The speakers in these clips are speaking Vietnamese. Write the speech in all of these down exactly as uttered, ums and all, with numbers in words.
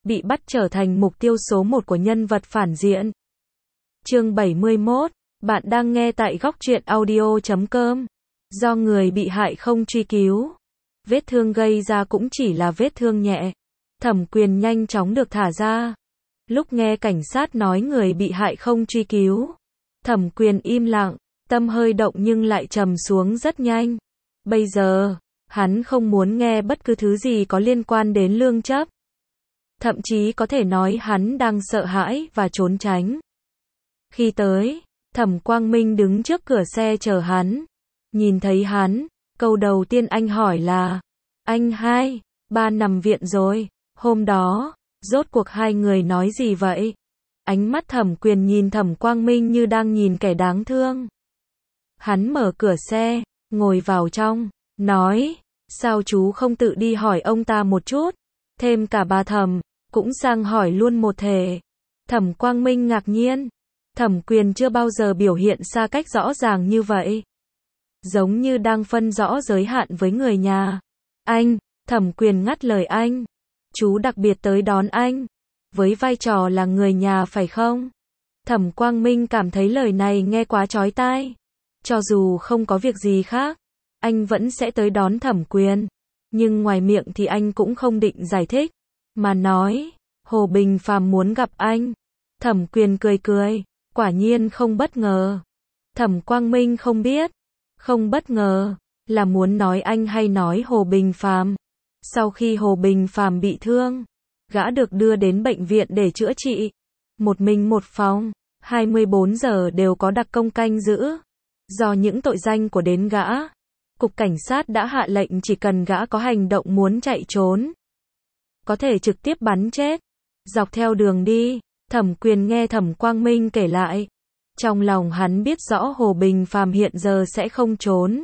bị bắt trở thành mục tiêu số một của nhân vật phản diện. Chương bảy mươi mốt, bạn đang nghe tại góc truyện audio chấm com. Do người bị hại không truy cứu, vết thương gây ra cũng chỉ là vết thương nhẹ. Thẩm Quyền nhanh chóng được thả ra. Lúc nghe cảnh sát nói người bị hại không truy cứu, Thẩm Quyền im lặng, tâm hơi động nhưng lại trầm xuống rất nhanh. Bây giờ, hắn không muốn nghe bất cứ thứ gì có liên quan đến lương chấp. Thậm chí có thể nói hắn đang sợ hãi và trốn tránh. Khi tới, Thẩm Quang Minh đứng trước cửa xe chờ hắn. Nhìn thấy hắn, câu đầu tiên anh hỏi là: anh hai, ba nằm viện rồi, hôm đó, rốt cuộc hai người nói gì vậy? Ánh mắt Thẩm Quyền nhìn Thẩm Quang Minh như đang nhìn kẻ đáng thương. Hắn mở cửa xe, ngồi vào trong, nói: sao chú không tự đi hỏi ông ta một chút? Thêm cả bà Thẩm, cũng sang hỏi luôn một thể. Thẩm Quang Minh ngạc nhiên. Thẩm Quyền chưa bao giờ biểu hiện xa cách rõ ràng như vậy. Giống như đang phân rõ giới hạn với người nhà. Anh, Thẩm Quyền ngắt lời anh. Chú đặc biệt tới đón anh. Với vai trò là người nhà phải không? Thẩm Quang Minh cảm thấy lời này nghe quá chói tai. Cho dù không có việc gì khác, anh vẫn sẽ tới đón Thẩm Quyền. Nhưng ngoài miệng thì anh cũng không định giải thích, mà nói: Hồ Bình Phàm muốn gặp anh. Thẩm Quyền cười cười, quả nhiên không bất ngờ. Thẩm Quang Minh không biết, không bất ngờ, là muốn nói anh hay nói Hồ Bình Phàm. Sau khi Hồ Bình Phàm bị thương, gã được đưa đến bệnh viện để chữa trị. Một mình một phòng, hai mươi bốn giờ đều có đặc công canh giữ. Do những tội danh của đến gã, cục cảnh sát đã hạ lệnh chỉ cần gã có hành động muốn chạy trốn, có thể trực tiếp bắn chết. Dọc theo đường đi, Thẩm Quyền nghe Thẩm Quang Minh kể lại. Trong lòng hắn biết rõ Hồ Bình Phàm hiện giờ sẽ không trốn.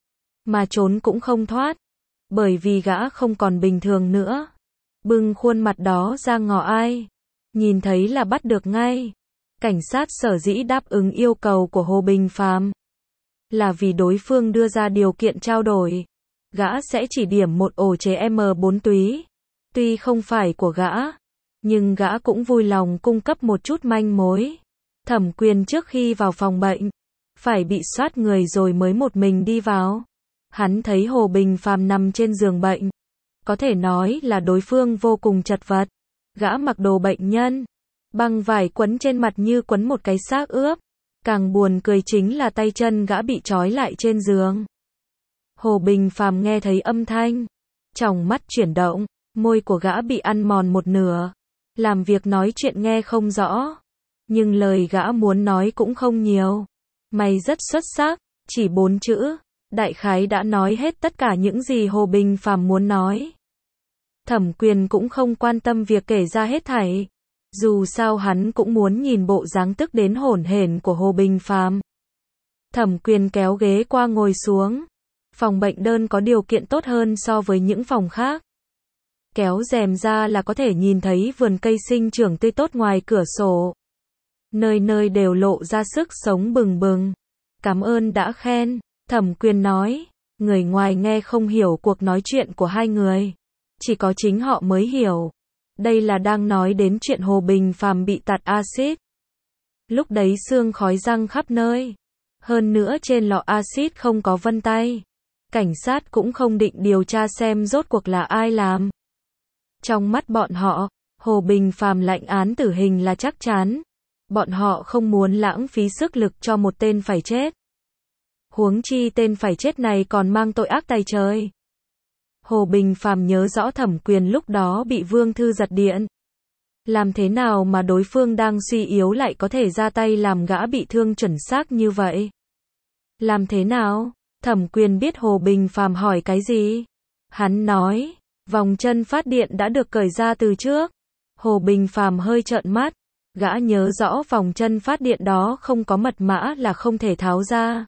Mà trốn cũng không thoát. Bởi vì gã không còn bình thường nữa. Bưng khuôn mặt đó ra ngó ai, nhìn thấy là bắt được ngay. Cảnh sát sở dĩ đáp ứng yêu cầu của Hồ Bình Phàm là vì đối phương đưa ra điều kiện trao đổi. Gã sẽ chỉ điểm một ổ chế em bốn túy. Tuy không phải của gã, nhưng gã cũng vui lòng cung cấp một chút manh mối. Thẩm Quyền trước khi vào phòng bệnh, phải bị soát người rồi mới một mình đi vào. Hắn thấy Hồ Bình Phàm nằm trên giường bệnh. Có thể nói là đối phương vô cùng chật vật. Gã mặc đồ bệnh nhân, băng vải quấn trên mặt như quấn một cái xác ướp. Càng buồn cười chính là tay chân gã bị trói lại trên giường. Hồ Bình Phàm nghe thấy âm thanh, tròng mắt chuyển động, môi của gã bị ăn mòn một nửa. Làm việc nói chuyện nghe không rõ, nhưng lời gã muốn nói cũng không nhiều. Mày rất xuất sắc, chỉ bốn chữ, đại khái đã nói hết tất cả những gì Hồ Bình Phàm muốn nói. Thẩm Quyền cũng không quan tâm việc kể ra hết thảy. Dù sao hắn cũng muốn nhìn bộ dáng tức đến hổn hển của Hồ Bình Phàm. Thẩm Quyền kéo ghế qua ngồi xuống. Phòng bệnh đơn có điều kiện tốt hơn so với những phòng khác. Kéo rèm ra là có thể nhìn thấy vườn cây sinh trưởng tươi tốt ngoài cửa sổ. Nơi nơi đều lộ ra sức sống bừng bừng. Cảm ơn đã khen, Thẩm Quyền nói. Người ngoài nghe không hiểu cuộc nói chuyện của hai người. Chỉ có chính họ mới hiểu. Đây là đang nói đến chuyện Hồ Bình Phàm bị tạt axit. Lúc đấy xương khói răng khắp nơi. Hơn nữa trên lọ axit không có vân tay. Cảnh sát cũng không định điều tra xem rốt cuộc là ai làm. Trong mắt bọn họ, Hồ Bình Phàm lãnh án tử hình là chắc chắn. Bọn họ không muốn lãng phí sức lực cho một tên phải chết. Huống chi tên phải chết này còn mang tội ác tày trời. Hồ Bình Phàm nhớ rõ Thẩm Quyền lúc đó bị Vương Thư giật điện. Làm thế nào mà đối phương đang suy yếu lại có thể ra tay làm gã bị thương chuẩn xác như vậy? Làm thế nào? Thẩm Quyền biết Hồ Bình Phàm hỏi cái gì. Hắn nói, vòng chân phát điện đã được cởi ra từ trước. Hồ Bình Phàm hơi trợn mắt. Gã nhớ rõ vòng chân phát điện đó không có mật mã là không thể tháo ra.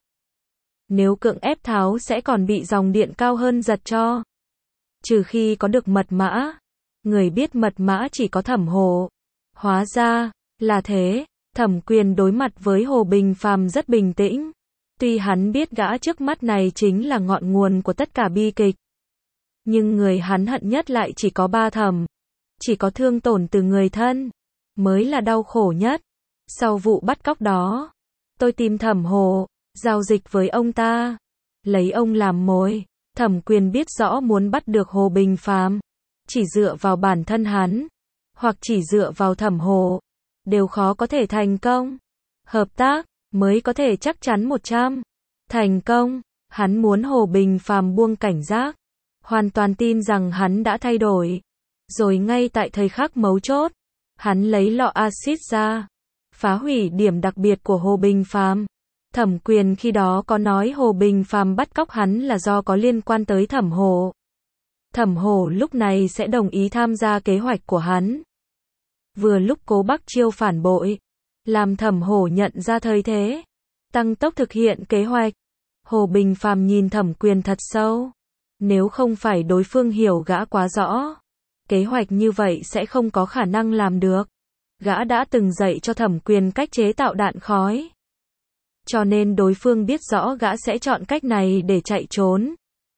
Nếu cưỡng ép tháo sẽ còn bị dòng điện cao hơn giật cho. Trừ khi có được mật mã. Người biết mật mã chỉ có Thẩm Hồ. Hóa ra là thế. Thẩm Quyền đối mặt với Hồ Bình Phàm rất bình tĩnh. Tuy hắn biết gã trước mắt này chính là ngọn nguồn của tất cả bi kịch. Nhưng người hắn hận nhất lại chỉ có ba Thẩm. Chỉ có thương tổn từ người thân mới là đau khổ nhất. Sau vụ bắt cóc đó, tôi tìm Thẩm Hồ, giao dịch với ông ta, lấy ông làm mồi. Thẩm Quyền biết rõ muốn bắt được Hồ Bình Phàm, chỉ dựa vào bản thân hắn, hoặc chỉ dựa vào Thẩm Hồ, đều khó có thể thành công. Hợp tác mới có thể chắc chắn một trăm thành công. Hắn muốn Hồ Bình Phàm buông cảnh giác, hoàn toàn tin rằng hắn đã thay đổi. Rồi ngay tại thời khắc mấu chốt, hắn lấy lọ axit ra, phá hủy điểm đặc biệt của Hồ Bình Phàm. Thẩm Quyền khi đó có nói Hồ Bình Phàm bắt cóc hắn là do có liên quan tới Thẩm Hồ. Thẩm Hồ lúc này sẽ đồng ý tham gia kế hoạch của hắn. Vừa lúc Cố Bắc Chiêu phản bội, làm Thẩm Hồ nhận ra thời thế, tăng tốc thực hiện kế hoạch. Hồ Bình Phàm nhìn Thẩm Quyền thật sâu. Nếu không phải đối phương hiểu gã quá rõ, kế hoạch như vậy sẽ không có khả năng làm được. Gã đã từng dạy cho Thẩm Quyền cách chế tạo đạn khói, cho nên đối phương biết rõ gã sẽ chọn cách này để chạy trốn.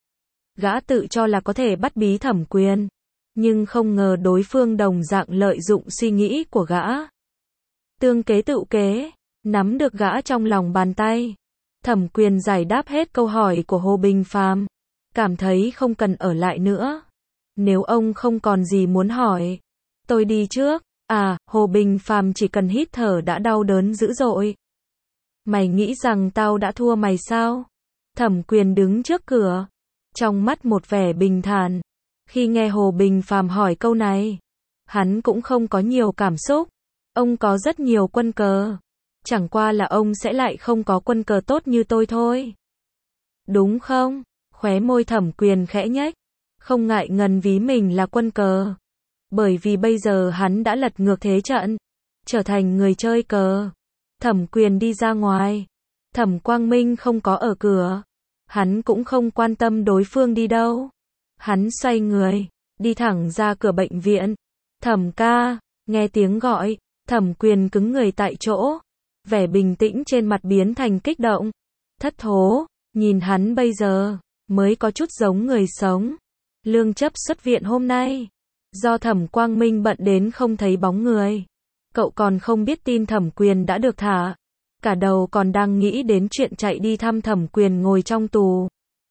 Gã tự cho là có thể bắt bí Thẩm Quyền, nhưng không ngờ đối phương đồng dạng lợi dụng suy nghĩ của gã. Tương kế tựu kế, nắm được gã trong lòng bàn tay. Thẩm Quyền giải đáp hết câu hỏi của Hồ Bình Phàm, cảm thấy không cần ở lại nữa. Nếu ông không còn gì muốn hỏi, tôi đi trước. À, Hồ Bình Phàm chỉ cần hít thở đã đau đớn dữ dội. Mày nghĩ rằng tao đã thua mày sao? Thẩm Quyền đứng trước cửa, trong mắt một vẻ bình thản. Khi nghe Hồ Bình Phàm hỏi câu này, hắn cũng không có nhiều cảm xúc. Ông có rất nhiều quân cờ, chẳng qua là ông sẽ lại không có quân cờ tốt như tôi thôi. Đúng không? Khóe môi Thẩm Quyền khẽ nhếch, không ngại ngần ví mình là quân cờ. Bởi vì bây giờ hắn đã lật ngược thế trận, trở thành người chơi cờ. Thẩm Quyền đi ra ngoài, Thẩm Quang Minh không có ở cửa. Hắn cũng không quan tâm đối phương đi đâu. Hắn xoay người, đi thẳng ra cửa bệnh viện. Thẩm ca, nghe tiếng gọi, Thẩm Quyền cứng người tại chỗ. Vẻ bình tĩnh trên mặt biến thành kích động, thất thố, nhìn hắn bây giờ, mới có chút giống người sống. Lương Chấp xuất viện hôm nay, do Thẩm Quang Minh bận đến không thấy bóng người. Cậu còn không biết tin Thẩm Quyền đã được thả, cả đầu còn đang nghĩ đến chuyện chạy đi thăm Thẩm Quyền ngồi trong tù.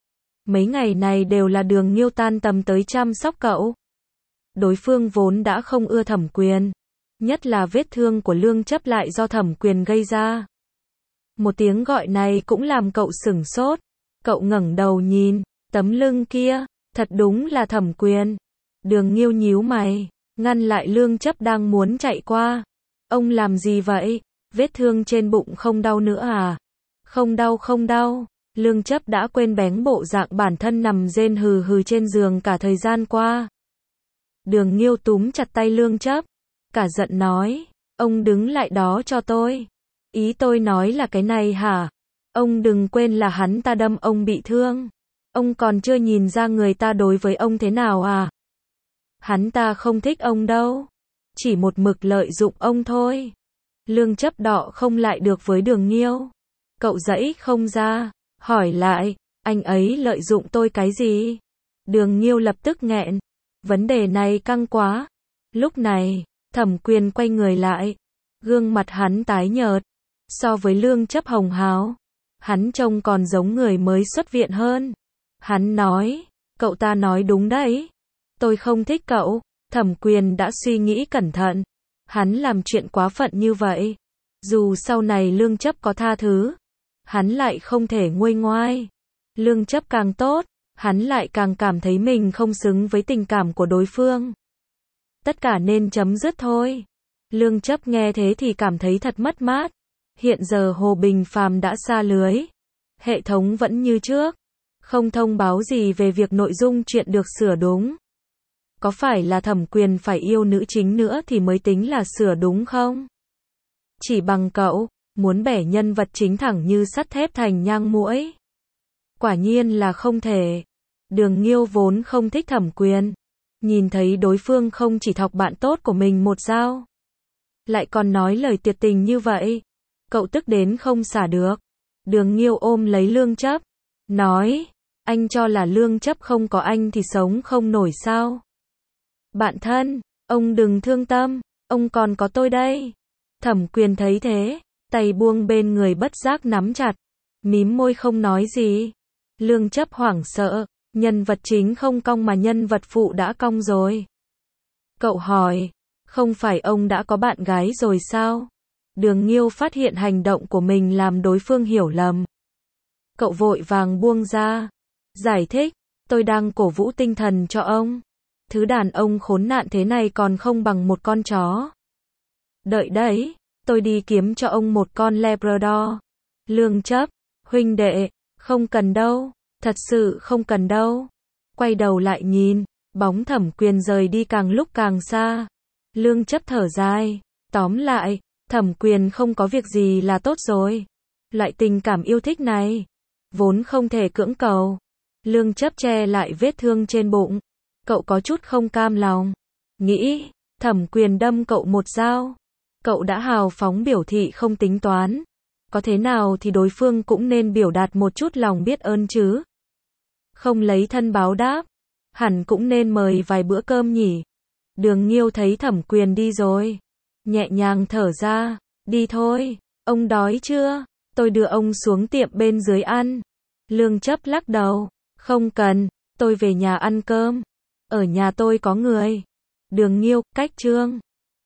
Mấy ngày này đều là Đường Nghiêu tan tầm tới chăm sóc cậu. Đối phương vốn đã không ưa Thẩm Quyền, nhất là vết thương của Lương Chấp lại do Thẩm Quyền gây ra. Một tiếng gọi này cũng làm cậu sửng sốt. Cậu ngẩng đầu nhìn, tấm lưng kia, thật đúng là Thẩm Quyền. Đường Nghiêu nhíu mày, ngăn lại Lương Chấp đang muốn chạy qua. Ông làm gì vậy? Vết thương trên bụng không đau nữa à? Không đau không đau. Lương Chấp đã quên bén bộ dạng bản thân nằm rên hừ hừ trên giường cả thời gian qua. Đường Nghiêu túm chặt tay Lương Chấp, cả giận nói, ông đứng lại đó cho tôi. Ý tôi nói là cái này hả? Ông đừng quên là hắn ta đâm ông bị thương. Ông còn chưa nhìn ra người ta đối với ông thế nào à? Hắn ta không thích ông đâu, chỉ một mực lợi dụng ông thôi. Lương Chấp đọ không lại được với Đường Nghiêu. Cậu dãy không ra, hỏi lại, anh ấy lợi dụng tôi cái gì? Đường Nghiêu lập tức nghẹn, vấn đề này căng quá. Lúc này, Thẩm Quyền quay người lại, gương mặt hắn tái nhợt, so với Lương Chấp hồng hào, hắn trông còn giống người mới xuất viện hơn. Hắn nói, cậu ta nói đúng đấy, tôi không thích cậu. Thẩm Quyền đã suy nghĩ cẩn thận, hắn làm chuyện quá phận như vậy, dù sau này Lương Chấp có tha thứ, hắn lại không thể nguôi ngoai. Lương Chấp càng tốt, hắn lại càng cảm thấy mình không xứng với tình cảm của đối phương. Tất cả nên chấm dứt thôi. Lương Chấp nghe thế thì cảm thấy thật mất mát. Hiện giờ Hồ Bình Phàm đã xa lưới, hệ thống vẫn như trước, không thông báo gì về việc nội dung chuyện được sửa đúng. Có phải là Thẩm Quyền phải yêu nữ chính nữa thì mới tính là sửa đúng không? Chỉ bằng cậu, muốn bẻ nhân vật chính thẳng như sắt thép thành nhang muỗi. Quả nhiên là không thể. Đường Nghiêu vốn không thích Thẩm Quyền, nhìn thấy đối phương không chỉ thọc bạn tốt của mình một dao, lại còn nói lời tuyệt tình như vậy, cậu tức đến không xả được. Đường Nghiêu ôm lấy Lương Chấp, nói, anh cho là Lương Chấp không có anh thì sống không nổi sao? Bạn thân, Ông đừng thương tâm, ông còn có tôi đây. Thẩm Quyền thấy thế, tay buông bên người bất giác nắm chặt, mím môi không nói gì. Lương Chấp hoảng sợ, nhân vật chính không cong mà nhân vật phụ đã cong rồi. Cậu hỏi, không phải ông đã có bạn gái rồi sao? Đường Nghiêu phát hiện hành động của mình làm đối phương hiểu lầm. Cậu vội vàng buông ra, giải thích, tôi đang cổ vũ tinh thần cho ông. Thứ đàn ông khốn nạn thế này còn không bằng một con chó. Đợi đấy, tôi đi kiếm cho ông một con Labrador. Lương Chấp, huynh đệ, không cần đâu, thật sự không cần đâu. Quay đầu lại nhìn, bóng Thẩm Quyền rời đi càng lúc càng xa. Lương Chấp thở dài, tóm lại, Thẩm Quyền không có việc gì là tốt rồi. Loại tình cảm yêu thích này, vốn không thể cưỡng cầu. Lương Chấp che lại vết thương trên bụng. Cậu có chút không cam lòng. Nghĩ, Thẩm Quyền đâm cậu một dao. Cậu đã hào phóng biểu thị không tính toán. Có thế nào thì đối phương cũng nên biểu đạt một chút lòng biết ơn chứ. Không lấy thân báo đáp, hẳn cũng nên mời vài bữa cơm nhỉ. Đường Nghiêu thấy Thẩm Quyền đi rồi, nhẹ nhàng thở ra, đi thôi, ông đói chưa? Tôi đưa ông xuống tiệm bên dưới ăn. Lương Chấp lắc đầu, không cần, tôi về nhà ăn cơm. Ở nhà tôi có người. Đường Nghiêu, cách chương